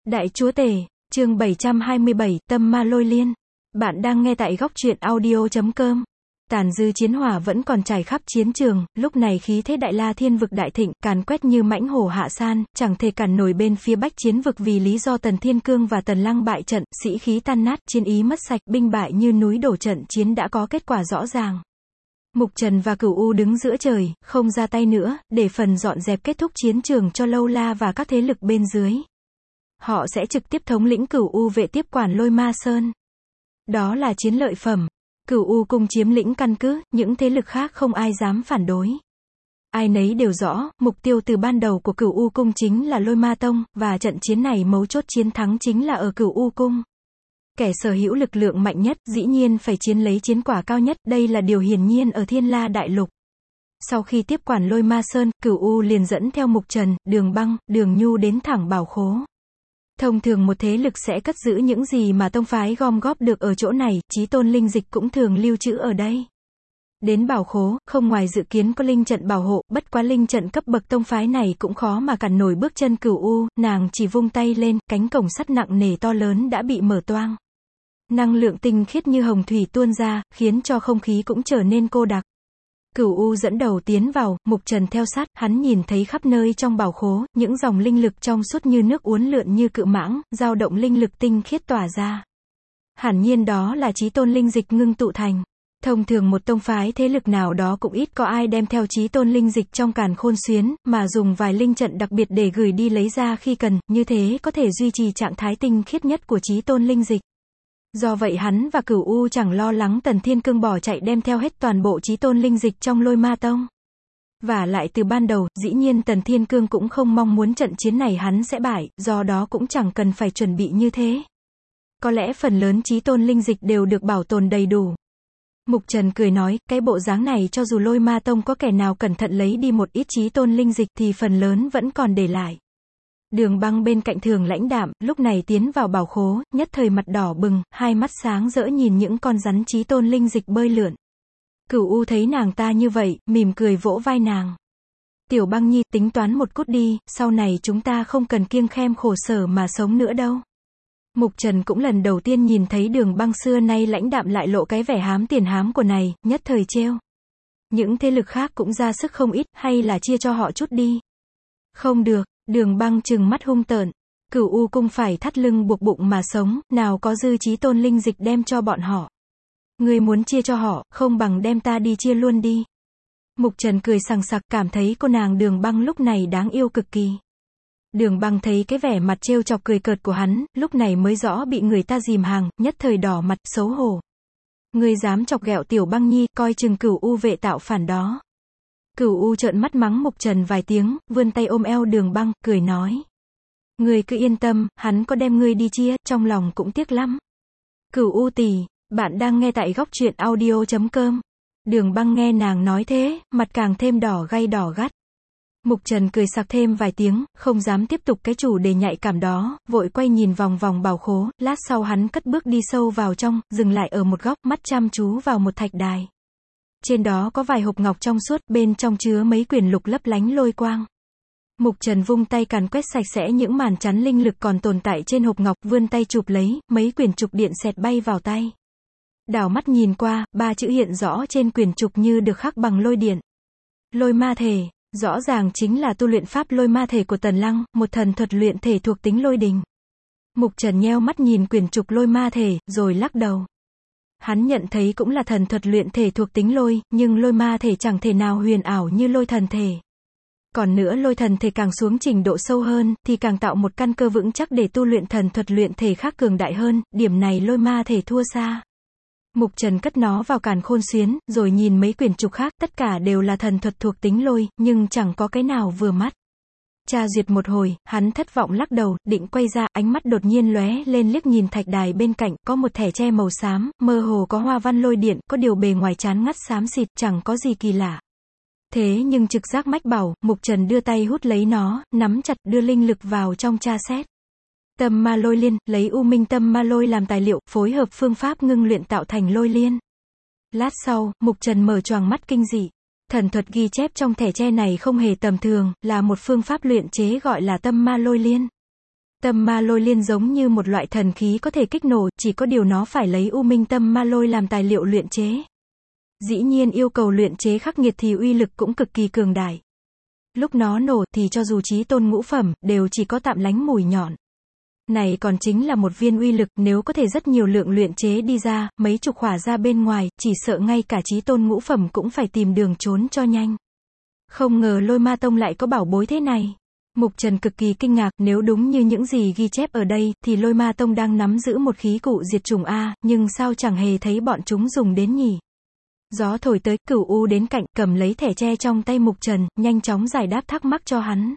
Đại Chúa Tể, chương 727, Tâm Ma Lôi Liên. Bạn đang nghe tại góc truyện audio.com. Tàn dư chiến hỏa vẫn còn trải khắp chiến trường, lúc này khí thế Đại La Thiên vực đại thịnh, càn quét như mãnh hổ hạ san, chẳng thể cản nổi bên phía Bách Chiến vực vì lý do Tần Thiên Cương và Tần Lăng bại trận, sĩ khí tan nát, chiến ý mất sạch, binh bại như núi đổ, trận chiến đã có kết quả rõ ràng. Mục Trần và Cửu U đứng giữa trời, không ra tay nữa, để phần dọn dẹp kết thúc chiến trường cho Lâu La và các thế lực bên dưới. Họ sẽ trực tiếp thống lĩnh Cửu U vệ tiếp quản Lôi Ma Sơn. Đó là chiến lợi phẩm. Cửu U cung chiếm lĩnh căn cứ, những thế lực khác không ai dám phản đối. Ai nấy đều rõ, mục tiêu từ ban đầu của Cửu U cung chính là Lôi Ma Tông, và trận chiến này mấu chốt chiến thắng chính là ở Cửu U cung. Kẻ sở hữu lực lượng mạnh nhất, dĩ nhiên phải chiến lấy chiến quả cao nhất, đây là điều hiển nhiên ở Thiên La Đại Lục. Sau khi tiếp quản Lôi Ma Sơn, Cửu U liền dẫn theo Mục Trần, Đường Băng, Đường Nhu đến thẳng Bảo Khố. Thông thường một thế lực sẽ cất giữ những gì mà tông phái gom góp được ở chỗ này, Chí Tôn linh dịch cũng thường lưu trữ ở đây. Đến Bảo Khố, không ngoài dự kiến có linh trận bảo hộ, bất quá linh trận cấp bậc tông phái này cũng khó mà cản nổi bước chân Cửu U, nàng chỉ vung tay lên, cánh cổng sắt nặng nề to lớn đã bị mở toang. Năng lượng tinh khiết như hồng thủy tuôn ra, khiến cho không khí cũng trở nên cô đặc. Cửu U dẫn đầu tiến vào, Mục Trần theo sát, hắn nhìn thấy khắp nơi trong bảo khố, những dòng linh lực trong suốt như nước uốn lượn như cự mãng, dao động linh lực tinh khiết tỏa ra. Hẳn nhiên đó là Chí Tôn linh dịch ngưng tụ thành. Thông thường một tông phái thế lực nào đó cũng ít có ai đem theo Chí Tôn linh dịch trong càn khôn xuyến, mà dùng vài linh trận đặc biệt để gửi đi lấy ra khi cần, như thế có thể duy trì trạng thái tinh khiết nhất của Chí Tôn linh dịch. Do vậy hắn và Cửu U chẳng lo lắng Tần Thiên Cương bỏ chạy đem theo hết toàn bộ Chí Tôn linh dịch trong Lôi Ma Tông. Và lại từ ban đầu, dĩ nhiên Tần Thiên Cương cũng không mong muốn trận chiến này hắn sẽ bại, do đó cũng chẳng cần phải chuẩn bị như thế. Có lẽ phần lớn Chí Tôn linh dịch đều được bảo tồn đầy đủ. Mục Trần cười nói, cái bộ dáng này cho dù Lôi Ma Tông có kẻ nào cẩn thận lấy đi một ít Chí Tôn linh dịch thì phần lớn vẫn còn để lại. Đường Băng bên cạnh thường lãnh đạm, lúc này tiến vào bảo khố, nhất thời mặt đỏ bừng, hai mắt sáng rỡ nhìn những con rắn Chí Tôn linh dịch bơi lượn. Cửu U thấy nàng ta như vậy, mỉm cười vỗ vai nàng. Tiểu Băng Nhi, tính toán một chút đi, sau này chúng ta không cần kiêng khem khổ sở mà sống nữa đâu. Mục Trần cũng lần đầu tiên nhìn thấy Đường Băng xưa nay lãnh đạm lại lộ cái vẻ hám tiền hám của này, nhất thời trêu. Những thế lực khác cũng ra sức không ít, hay là chia cho họ chút đi. Không được. Đường Băng trừng mắt hung tợn. Cửu U cung phải thắt lưng buộc bụng mà sống, nào có dư Chí Tôn linh dịch đem cho bọn họ. Ngươi muốn chia cho họ, không bằng đem ta đi chia luôn đi. Mục Trần cười sằng sặc, cảm thấy cô nàng Đường Băng lúc này đáng yêu cực kỳ. Đường Băng thấy cái vẻ mặt trêu chọc cười cợt của hắn, lúc này mới rõ bị người ta dìm hàng, nhất thời đỏ mặt, xấu hổ. Ngươi dám chọc ghẹo Tiểu Băng Nhi, coi chừng Cửu U vệ tạo phản đó. Cửu U trợn mắt mắng Mục Trần vài tiếng, vươn tay ôm eo Đường Băng, cười nói. Ngươi cứ yên tâm, hắn có đem ngươi đi chia, trong lòng cũng tiếc lắm. Cửu U tỷ, bạn đang nghe tại góc truyện audio.com. Đường Băng nghe nàng nói thế, mặt càng thêm đỏ gay đỏ gắt. Mục Trần cười sặc thêm vài tiếng, không dám tiếp tục cái chủ đề nhạy cảm đó, vội quay nhìn vòng vòng bảo khố, lát sau hắn cất bước đi sâu vào trong, dừng lại ở một góc, mắt chăm chú vào một thạch đài. Trên đó có vài hộp ngọc trong suốt, bên trong chứa mấy quyển lục lấp lánh lôi quang. Mục Trần vung tay càn quét sạch sẽ những màn chắn linh lực còn tồn tại trên hộp ngọc, vươn tay chụp lấy, mấy quyển trục điện xẹt bay vào tay. Đảo mắt nhìn qua, ba chữ hiện rõ trên quyển trục như được khắc bằng lôi điện. Lôi ma thể, rõ ràng chính là tu luyện pháp lôi ma thể của Tần Lăng, một thần thuật luyện thể thuộc tính lôi đình. Mục Trần nheo mắt nhìn quyển trục lôi ma thể, rồi lắc đầu. Hắn nhận thấy cũng là thần thuật luyện thể thuộc tính lôi, nhưng lôi ma thể chẳng thể nào huyền ảo như lôi thần thể. Còn nữa lôi thần thể càng xuống trình độ sâu hơn, thì càng tạo một căn cơ vững chắc để tu luyện thần thuật luyện thể khác cường đại hơn, điểm này lôi ma thể thua xa. Mục Trần cất nó vào càn khôn xuyến, rồi nhìn mấy quyển trục khác, tất cả đều là thần thuật thuộc tính lôi, nhưng chẳng có cái nào vừa mắt. Tra duyệt một hồi, hắn thất vọng lắc đầu, định quay ra, ánh mắt đột nhiên lóe lên liếc nhìn thạch đài bên cạnh, có một thẻ tre màu xám, mơ hồ có hoa văn lôi điện, có điều bề ngoài chán ngắt xám xịt, chẳng có gì kỳ lạ. Thế nhưng trực giác mách bảo, Mục Trần đưa tay hút lấy nó, nắm chặt, đưa linh lực vào trong tra xét. Tâm Ma Lôi Liên, lấy U Minh Tâm Ma Lôi làm tài liệu, phối hợp phương pháp ngưng luyện tạo thành lôi liên. Lát sau, Mục Trần mở choàng mắt kinh dị. Thần thuật ghi chép trong thẻ tre này không hề tầm thường, là một phương pháp luyện chế gọi là Tâm Ma Lôi Liên. Tâm ma lôi liên giống như một loại thần khí có thể kích nổ, chỉ có điều nó phải lấy U Minh tâm ma lôi làm tài liệu luyện chế. Dĩ nhiên yêu cầu luyện chế khắc nghiệt thì uy lực cũng cực kỳ cường đại. Lúc nó nổ thì cho dù chí tôn ngũ phẩm, đều chỉ có tạm lánh mùi nhọn. Này còn chính là một viên uy lực, nếu có thể rất nhiều lượng luyện chế đi ra, mấy chục hỏa ra bên ngoài, chỉ sợ ngay cả chí tôn ngũ phẩm cũng phải tìm đường trốn cho nhanh. Không ngờ Lôi Ma Tông lại có bảo bối thế này. Mục Trần cực kỳ kinh ngạc, nếu đúng như những gì ghi chép ở đây, thì Lôi Ma Tông đang nắm giữ một khí cụ diệt trùng A, nhưng sao chẳng hề thấy bọn chúng dùng đến nhỉ? Gió thổi tới, Cửu U đến cạnh, cầm lấy thẻ tre trong tay Mục Trần, nhanh chóng giải đáp thắc mắc cho hắn.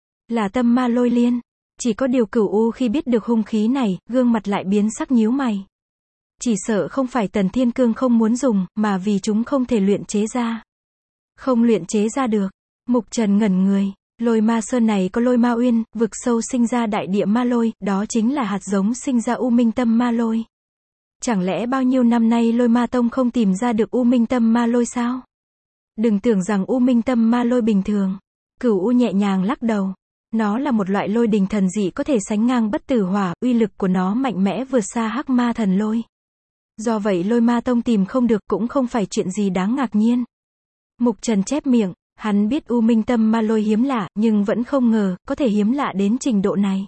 Là tâm ma lôi liên. Chỉ có điều Cửu U khi biết được hung khí này, gương mặt lại biến sắc nhíu mày. Chỉ sợ không phải Tần Thiên Cương không muốn dùng, mà vì chúng không thể luyện chế ra. Không luyện chế ra được. Mục Trần ngẩn người. Lôi Ma Sơn này có lôi ma uyên, vực sâu sinh ra đại địa ma lôi, đó chính là hạt giống sinh ra U Minh tâm ma lôi. Chẳng lẽ bao nhiêu năm nay Lôi Ma Tông không tìm ra được U Minh tâm ma lôi sao? Đừng tưởng rằng U Minh tâm ma lôi bình thường. Cửu U nhẹ nhàng lắc đầu. Nó là một loại lôi đình thần dị có thể sánh ngang bất tử hỏa, uy lực của nó mạnh mẽ vượt xa hắc ma thần lôi. Do vậy Lôi Ma Tông tìm không được cũng không phải chuyện gì đáng ngạc nhiên. Mục Trần chép miệng, hắn biết U Minh tâm ma lôi hiếm lạ, nhưng vẫn không ngờ, có thể hiếm lạ đến trình độ này.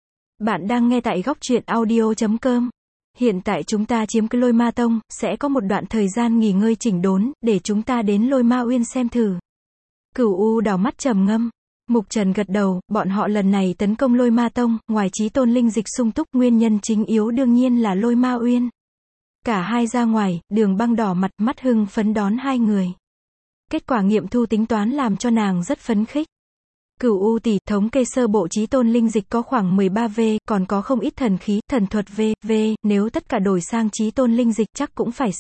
Bạn đang nghe tại góc truyện audio.com. Hiện tại chúng ta chiếm cứ Lôi Ma Tông, sẽ có một đoạn thời gian nghỉ ngơi chỉnh đốn, để chúng ta đến Lôi Ma Uyên xem thử. Cửu U đảo mắt trầm ngâm. Mục Trần gật đầu, bọn họ lần này tấn công Lôi Ma Tông, ngoài chí tôn linh dịch sung túc, nguyên nhân chính yếu đương nhiên là Lôi Ma Uyên. Cả hai ra ngoài, Đường Băng đỏ mặt, mắt hưng phấn đón hai người. Kết quả nghiệm thu tính toán làm cho nàng rất phấn khích. Cửu U tỷ, thống kê sơ bộ chí tôn linh dịch có khoảng 13V, còn có không ít thần khí, thần thuật V, nếu tất cả đổi sang chí tôn linh dịch chắc cũng phải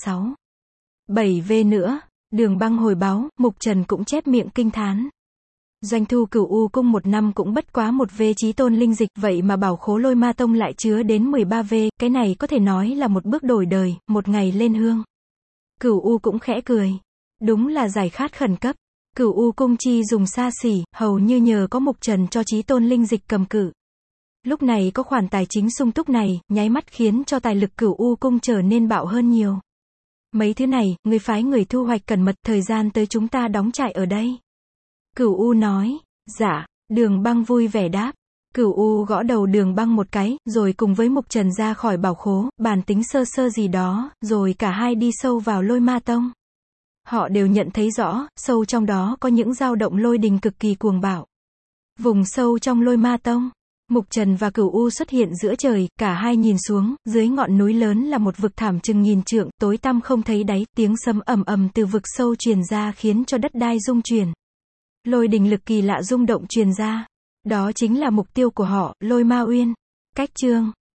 7V nữa. Đường Băng hồi báo, Mục Trần cũng chép miệng kinh thán. Doanh thu Cửu U cung một năm cũng bất quá 1V chí tôn linh dịch, vậy mà bảo khố Lôi Ma Tông lại chứa đến 13V, cái này có thể nói là một bước đổi đời, một ngày lên hương. Cửu U cũng khẽ cười. Đúng là giải khát khẩn cấp. Cửu U cung chi dùng xa xỉ, hầu như nhờ có Mục Trần cho chí tôn linh dịch cầm cự. Lúc này có khoản tài chính sung túc này, nháy mắt khiến cho tài lực Cửu U cung trở nên bạo hơn nhiều. Mấy thứ này, người phái người thu hoạch cẩn mật, thời gian tới chúng ta đóng trại ở đây. Cửu U nói, dạ. Đường Băng vui vẻ đáp. Cửu U gõ đầu Đường Băng một cái, rồi cùng với Mục Trần ra khỏi bảo khố, bàn tính sơ sơ gì đó, rồi cả hai đi sâu vào Lôi Ma Tông. Họ đều nhận thấy rõ, sâu trong đó có những dao động lôi đình cực kỳ cuồng bạo. Vùng sâu trong Lôi Ma Tông, Mục Trần và Cửu U xuất hiện giữa trời, cả hai nhìn xuống, dưới ngọn núi lớn là một vực thảm chừng nghìn trượng, tối tăm không thấy đáy, tiếng sấm ầm ầm từ vực sâu truyền ra khiến cho đất đai rung chuyển. Lôi đình lực kỳ lạ rung động truyền ra. Đó chính là mục tiêu của họ, Lôi Ma Uyên. Cách chương